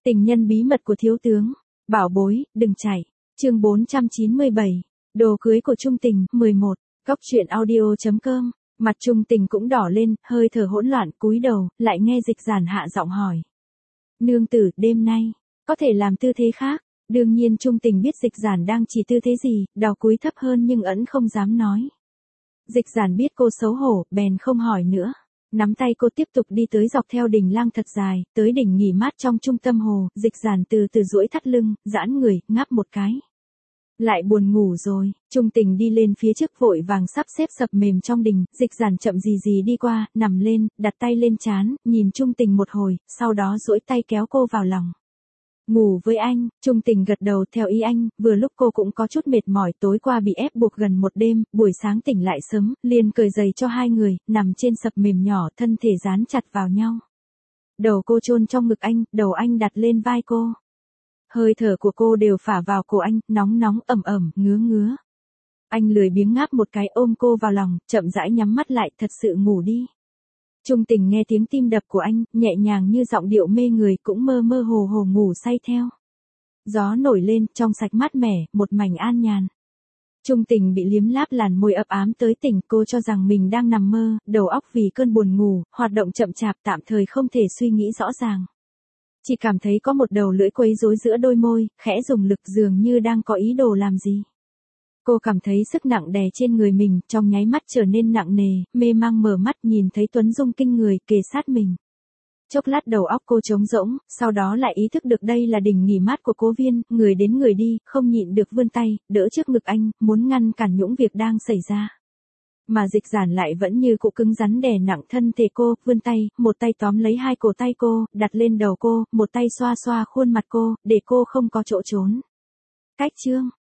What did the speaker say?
Tình nhân bí mật của thiếu tướng. Bảo bối, đừng chạy. Chương 497. Đồ cưới của Trung Tình, 11. Góc truyện audio.com. Mặt Trung Tình cũng đỏ lên, hơi thở hỗn loạn, cúi đầu, lại nghe Dịch Giản hạ giọng hỏi. Nương tử, đêm nay, có thể làm tư thế khác. Đương nhiên Trung Tình biết Dịch Giản đang chỉ tư thế gì, đầu cúi thấp hơn nhưng ẩn không dám nói. Dịch Giản biết cô xấu hổ, bèn không hỏi nữa. Nắm tay cô tiếp tục đi tới dọc theo đỉnh lang thật dài, tới đỉnh nghỉ mát trong trung tâm hồ, Dịch Giản từ từ duỗi thắt lưng, giãn người, ngáp một cái. Lại buồn ngủ rồi, Trung Tình đi lên phía trước vội vàng sắp xếp sập mềm trong đình, Dịch Giản chậm gì đi qua, nằm lên, đặt tay lên trán, nhìn Trung Tình một hồi, sau đó duỗi tay kéo cô vào lòng. Ngủ với anh, Trung Tình gật đầu theo ý anh, vừa lúc cô cũng có chút mệt mỏi, tối qua bị ép buộc gần một đêm, buổi sáng tỉnh lại sớm, liền cởi giày cho hai người, nằm trên sập mềm nhỏ, thân thể dán chặt vào nhau. Đầu cô chôn trong ngực anh, đầu anh đặt lên vai cô. Hơi thở của cô đều phả vào cổ anh, nóng nóng, ẩm ẩm, ngứa ngứa. Anh lười biếng ngáp một cái ôm cô vào lòng, chậm rãi nhắm mắt lại, thật sự ngủ đi. Trung Tình nghe tiếng tim đập của anh, nhẹ nhàng như giọng điệu mê người, cũng mơ mơ hồ hồ ngủ say theo. Gió nổi lên, trong sạch mát mẻ, một mảnh an nhàn. Trung Tình bị liếm láp làn môi ấp ám tới tỉnh, cô cho rằng mình đang nằm mơ, đầu óc vì cơn buồn ngủ, hoạt động chậm chạp, tạm thời không thể suy nghĩ rõ ràng. Chỉ cảm thấy có một đầu lưỡi quấy rối giữa đôi môi, khẽ dùng lực dường như đang có ý đồ làm gì. Cô cảm thấy sức nặng đè trên người mình, trong nháy mắt trở nên nặng nề, mê mang mở mắt nhìn thấy Tuấn Dung kinh người kề sát mình. Chốc lát đầu óc cô trống rỗng, sau đó lại ý thức được đây là đỉnh nghỉ mát của Cố Viên, người đến người đi, không nhịn được vươn tay, đỡ trước ngực anh, muốn ngăn cản những việc đang xảy ra. Mà Dịch Giản lại vẫn như cụ cứng rắn đè nặng thân thể cô, vươn tay, một tay tóm lấy hai cổ tay cô, đặt lên đầu cô, một tay xoa xoa khuôn mặt cô, để cô không có chỗ trốn. Cách chương.